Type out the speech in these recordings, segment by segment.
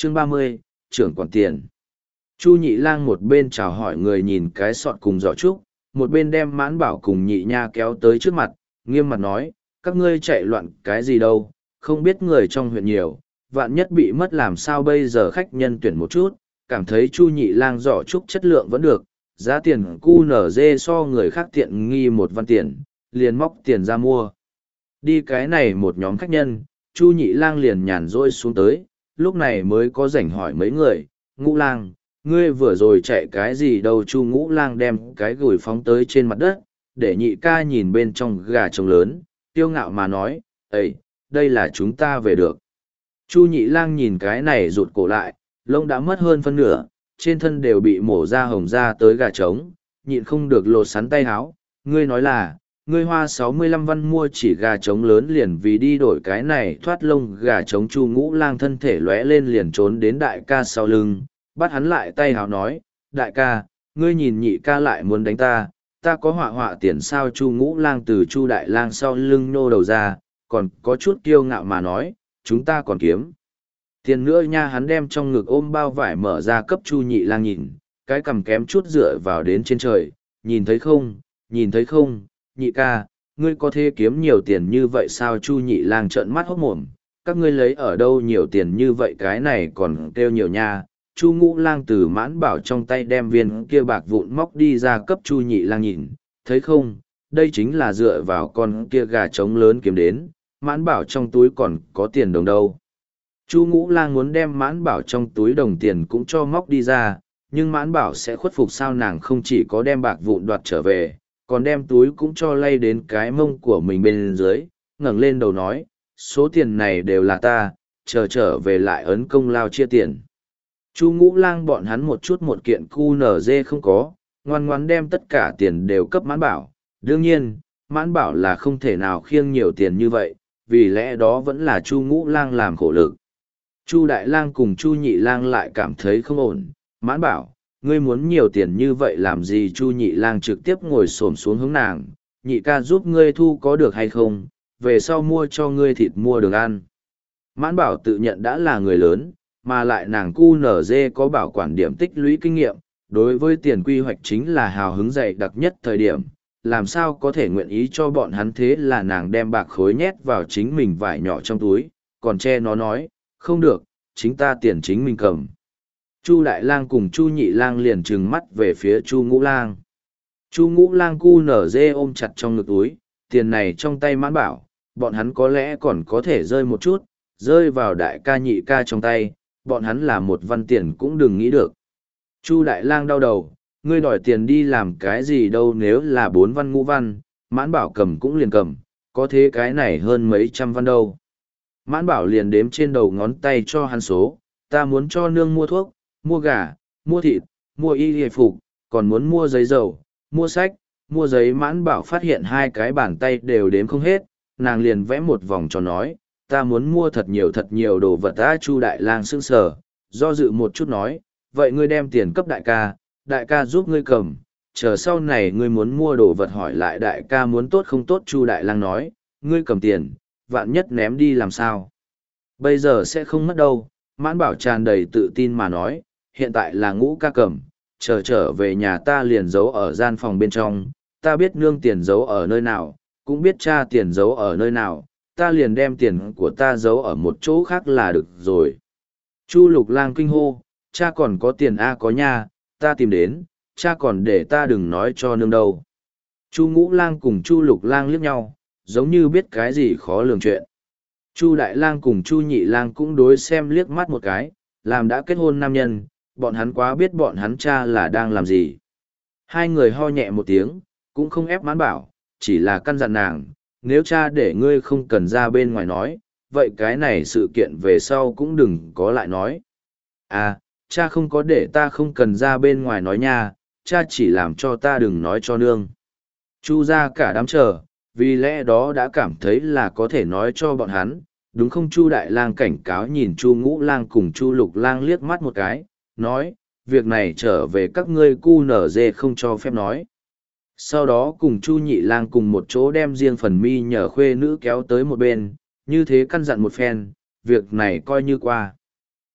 Chương 30, trưởng quản tiền. Chu Nhị Lang một bên chào hỏi người nhìn cái sọt cùng giỏ trúc, một bên đem Mãn Bảo cùng Nhị Nha kéo tới trước mặt, nghiêm mặt nói, các ngươi chạy loạn cái gì đâu, không biết người trong huyện nhiều, vạn nhất bị mất làm sao bây giờ. Khách nhân tuyển một chút, cảm thấy Chu Nhị Lang giỏ trúc chất lượng vẫn được, giá tiền QNZ so người khác tiện nghi 1 văn tiền, liền móc tiền ra mua. Đi cái này một nhóm khách nhân, Chu Nhị Lang liền nhàn rỗi xuống tới, lúc này mới có rảnh hỏi mấy người, Ngũ Lang, ngươi vừa rồi chạy cái gì đâu? Chu Ngũ Lang đem cái gùi phóng tới trên mặt đất, để Nhị ca nhìn bên trong gà trống lớn, kiêu ngạo mà nói, "Ây, đây là chúng ta về được." Chu Nhị Lang nhìn cái này rụt cổ lại, lông đã mất hơn phân nửa, trên thân đều bị mổ ra hồng ra tới gà trống, nhịn không được lột sắn tay háo, "Ngươi nói là, ngươi hoa 65 văn mua chỉ gà trống lớn liền vì đi đổi cái này thoát lông gà trống?" Chu Ngũ Lang thân thể lóe lên liền trốn đến đại ca sau lưng, bắt hắn lại tay háo nói, "Đại ca, ngươi nhìn Nhị ca lại muốn đánh ta, ta có họa tiền sao?" Chu Ngũ Lang từ Chu Đại Lang sau lưng nô đầu ra, còn có chút kiêu ngạo mà nói, "Chúng ta còn kiếm tiền nữa nha." Hắn đem trong ngực ôm bao vải mở ra cấp Chu Nhị Lang nhìn, cái cằm kém chút dựa vào đến trên trời, "Nhìn thấy không, nhìn thấy không, Nhị ca, ngươi có thể kiếm nhiều tiền như vậy sao?" Chu Nhị Lang trợn mắt hốt mồm, "Các ngươi lấy ở đâu nhiều tiền như vậy, cái này còn kêu nhiều nha." Chu Ngũ Lang từ Mãn Bảo trong tay đem viên kia bạc vụn móc đi ra cấp Chu Nhị Lang nhìn, "Thấy không, đây chính là dựa vào con kia gà trống lớn kiếm đến, Mãn Bảo trong túi còn có tiền đồng đâu." Chu Ngũ Lang muốn đem Mãn Bảo trong túi đồng tiền cũng cho móc đi ra, nhưng Mãn Bảo sẽ khuất phục sao? Nàng không chỉ có đem bạc vụn đoạt trở về, còn đem túi cũng cho lay đến cái mông của mình bên dưới, ngẩng lên đầu nói, "Số tiền này đều là ta, trở về lại ấn công lao chia tiền." Chu Ngũ Lang bọn hắn một chút một kiện QNZ không có, ngoan ngoãn đem tất cả tiền đều cấp Mãn Bảo. Đương nhiên, Mãn Bảo là không thể nào khiêng nhiều tiền như vậy, vì lẽ đó vẫn là Chu Ngũ Lang làm khổ lực. Chu Đại Lang cùng Chu Nhị Lang lại cảm thấy không ổn, Mãn Bảo, ngươi muốn nhiều tiền như vậy làm gì? Chu Nhị Lang trực tiếp ngồi xổm xuống hướng nàng, "Nhị ca giúp ngươi thu có được hay không, về sau mua cho ngươi thịt mua đường ăn." Mãn Bảo tự nhận đã là người lớn, mà lại nàng QNZ có bảo quản điểm tích lũy kinh nghiệm, đối với tiền quy hoạch chính là hào hứng dày đặc nhất thời điểm, làm sao có thể nguyện ý cho bọn hắn. Thế là nàng đem bạc khối nhét vào chính mình vải nhỏ trong túi, còn che nó nói, "Không được, chính ta tiền chính mình cầm." Chu Đại Lang cùng Chu Nhị Lang liền trừng mắt về phía Chu Ngũ Lang. Chu Ngũ Lang QNZ ôm chặt trong ngực túi, tiền này trong tay Mãn Bảo, bọn hắn có lẽ còn có thể rơi một chút, rơi vào đại ca Nhị ca trong tay, bọn hắn là 1 văn tiền cũng đừng nghĩ được. Chu Đại Lang đau đầu, "Ngươi đòi tiền đi làm cái gì đâu, nếu là 4 văn Ngũ văn, Mãn Bảo cầm cũng liền cầm, có thế cái này hơn mấy trăm văn đâu." Mãn Bảo liền đếm trên đầu ngón tay cho hắn số, "Ta muốn cho nương mua thuốc, mua gà, mua thịt, mua y hề phục, còn muốn mua giấy dầu, mua sách, mua giấy." Mãn Bảo phát hiện 2 cái bàn tay đều đếm không hết, nàng liền vẽ một vòng cho nói, "Ta muốn mua thật nhiều đồ vật." Chu Đại Lang sững sờ, do dự một chút nói, "Vậy ngươi đem tiền cấp đại ca giúp ngươi cầm, chờ sau này ngươi muốn mua đồ vật hỏi lại đại ca muốn tốt không tốt." Chu Đại Lang nói, "Ngươi cầm tiền, vạn nhất ném đi làm sao? Bây giờ sẽ không mất đâu." Mãn Bảo tràn đầy tự tin mà nói, "Hiện tại là Ngũ ca cầm, trở về nhà ta liền giấu ở gian phòng bên trong, ta biết nương tiền giấu ở nơi nào, cũng biết cha tiền giấu ở nơi nào, ta liền đem tiền của ta giấu ở một chỗ khác là được rồi." Chu Lục Lang kinh hô, "Cha còn có tiền a?" "Có nha, ta tìm đến, cha còn để ta đừng nói cho nương đâu." Chu Ngũ Lang cùng Chu Lục Lang liếc nhau, giống như biết cái gì khó lường chuyện. Chu Đại Lang cùng Chu Nhị Lang cũng đối xem liếc mắt một cái, làm đã kết hôn nam nhân, bọn hắn quá biết bọn hắn cha là đang làm gì. Hai người ho nhẹ một tiếng, cũng không ép Mãn Bảo, chỉ là căn dặn nàng, "Nếu cha để ngươi không cần ra bên ngoài nói, vậy cái này sự kiện về sau cũng đừng có lại nói." "À, cha không có để ta không cần ra bên ngoài nói nha, cha chỉ làm cho ta đừng nói cho nương." Chu ra cả đám chờ, vì lẽ đó đã cảm thấy là có thể nói cho bọn hắn, đúng không? Chu Đại Lang cảnh cáo nhìn Chu Ngũ Lang cùng Chu Lục Lang liếc mắt một cái, nói, "Việc này trở về các ngươi QNZ không cho phép nói." Sau đó cùng Chu Nhị Lang cùng một chỗ đem riêng phần mi nhờ khuê nữ kéo tới một bên, như thế căn dặn một phen, việc này coi như qua.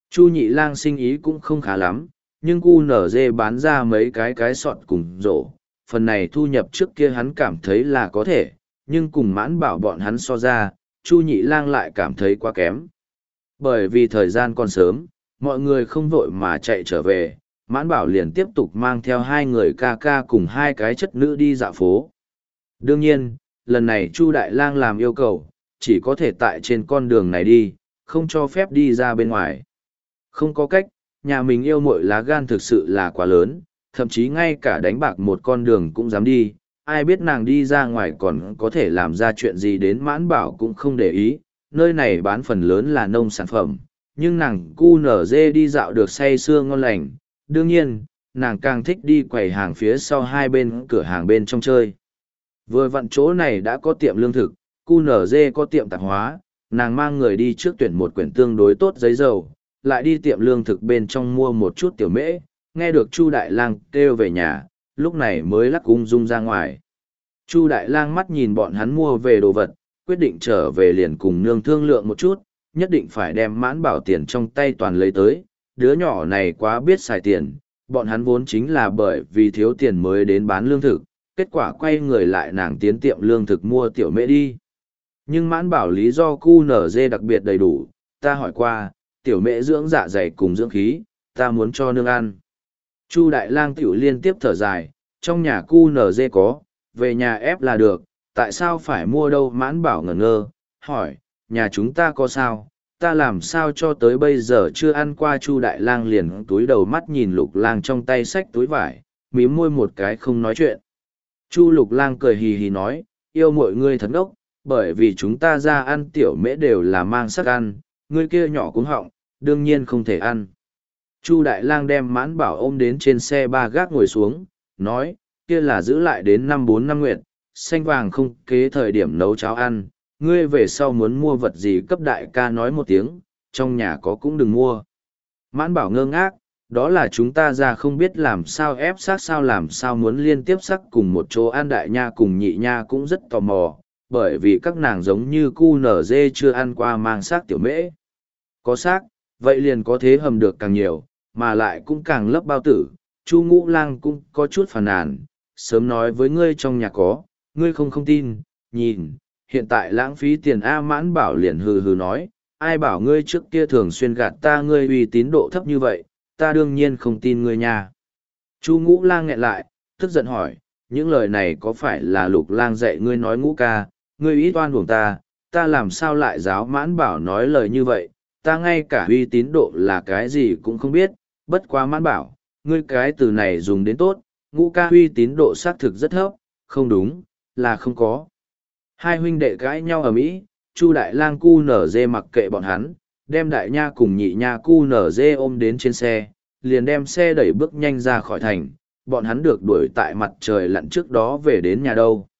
Chu Nhị Lang sinh ý cũng không khá lắm, nhưng cu nở dê bán ra mấy cái sọt cùng rổ, phần này thu nhập trước kia hắn cảm thấy là có thể, nhưng cùng Mãn Bảo bọn hắn so ra, Chu Nhị Lang lại cảm thấy quá kém. Bởi vì thời gian còn sớm, mọi người không vội mà chạy trở về, Mãn Bảo liền tiếp tục mang theo hai người ca ca cùng hai cái chất nữ đi dạo phố. Đương nhiên, lần này Chu Đại Lang làm yêu cầu, chỉ có thể tại trên con đường này đi, không cho phép đi ra bên ngoài. Không có cách, nhà mình yêu muội lá gan thực sự là quá lớn, thậm chí ngay cả đánh bạc một con đường cũng dám đi, ai biết nàng đi ra ngoài còn có thể làm ra chuyện gì đến Mãn Bảo cũng không để ý, nơi này bán phần lớn là nông sản phẩm, nhưng nàng cu nở dê đi dạo được say sưa ngon lành, đương nhiên, nàng càng thích đi quầy hàng phía sau hai bên cửa hàng bên trong chơi. Vừa vặn chỗ này đã có tiệm lương thực, cu nở dê có tiệm tạp hóa, nàng mang người đi trước tuyển một quyển tương đối tốt giấy dầu, lại đi tiệm lương thực bên trong mua một chút tiểu mễ, nghe được Chu Đại Lang kêu về nhà, lúc này mới lắc ung dung ra ngoài. Chu Đại Lang mắt nhìn bọn hắn mua về đồ vật, quyết định trở về liền cùng nương thương lượng một chút, nhất định phải đem Mãn Bảo tiền trong tay toàn lấy tới, đứa nhỏ này quá biết xài tiền, bọn hắn vốn chính là bởi vì thiếu tiền mới đến bán lương thực, kết quả quay người lại nàng tiến tiệm lương thực mua tiểu mễ đi. Nhưng Mãn Bảo lý do cu nở dê đặc biệt đầy đủ, ta hỏi qua, tiểu mễ dưỡng dạ dày cùng dưỡng khí, ta muốn cho nương ăn. Chu Đại Lang tiểu liên tiếp thở dài, trong nhà cu nở dê có, về nhà ép là được, tại sao phải mua đâu? Mãn Bảo ngẩn ngơ, hỏi, nhà chúng ta có sao, ta làm sao cho tới bây giờ chưa ăn qua? Chu Đại Lang liền túi đầu mắt nhìn Lục Lang trong tay xách túi vải, mím môi một cái không nói chuyện. Chu Lục Lang cười hì hì nói, yêu mọi ngươi thật ngốc, bởi vì chúng ta ra ăn tiểu mễ đều là mang sắc ăn, ngươi kia nhỏ cuống họng, đương nhiên không thể ăn. Chu Đại Lang đem Mãn Bảo ôm đến trên xe ba gác ngồi xuống, nói, kia là giữ lại đến năm 4 năm nguyện, xanh vàng không kế thời điểm nấu cháo ăn, ngươi về sau muốn mua vật gì cấp đại ca nói một tiếng, trong nhà có cũng đừng mua. Mãn Bảo ngơ ngác, đó là chúng ta ra không biết làm sao ép xác sao làm sao muốn liên tiếp sắc cùng một chỗ ăn. Đại nha cùng nhị nha cũng rất tò mò, bởi vì các nàng giống như cu nở dê chưa ăn qua mang xác tiểu mễ. Có xác, vậy liền có thế hầm được càng nhiều, mà lại cũng càng lấp bao tử. Chu Ngũ Lang cũng có chút phàn nàn, sớm nói với ngươi trong nhà có, ngươi không tin, nhìn, hiện tại lãng phí tiền. A Mãn Bảo liền hừ hừ nói, ai bảo ngươi trước kia thường xuyên gạt ta, ngươi uy tín độ thấp như vậy, ta đương nhiên không tin ngươi nha. Chu Ngũ Lang nghẹn lại, tức giận hỏi, những lời này có phải là Lục Lang dạy ngươi nói? Ngũ ca, ngươi ít oan uổng ta làm sao lại giáo Mãn Bảo nói lời như vậy, ta ngay cả uy tín độ là cái gì cũng không biết, bất quá Mãn Bảo, ngươi cái từ này dùng đến tốt, Ngũ ca uy tín độ xác thực rất thấp, không đúng, là không có. Hai huynh đệ cãi nhau ở mỹ, Chu Đại Lang cu nở dê mặc kệ bọn hắn, đem Đại Nha cùng nhị nha cu nở dê ôm đến trên xe, liền đem xe đẩy bước nhanh ra khỏi thành, bọn hắn được đuổi tại mặt trời lặn trước đó về đến nhà đâu.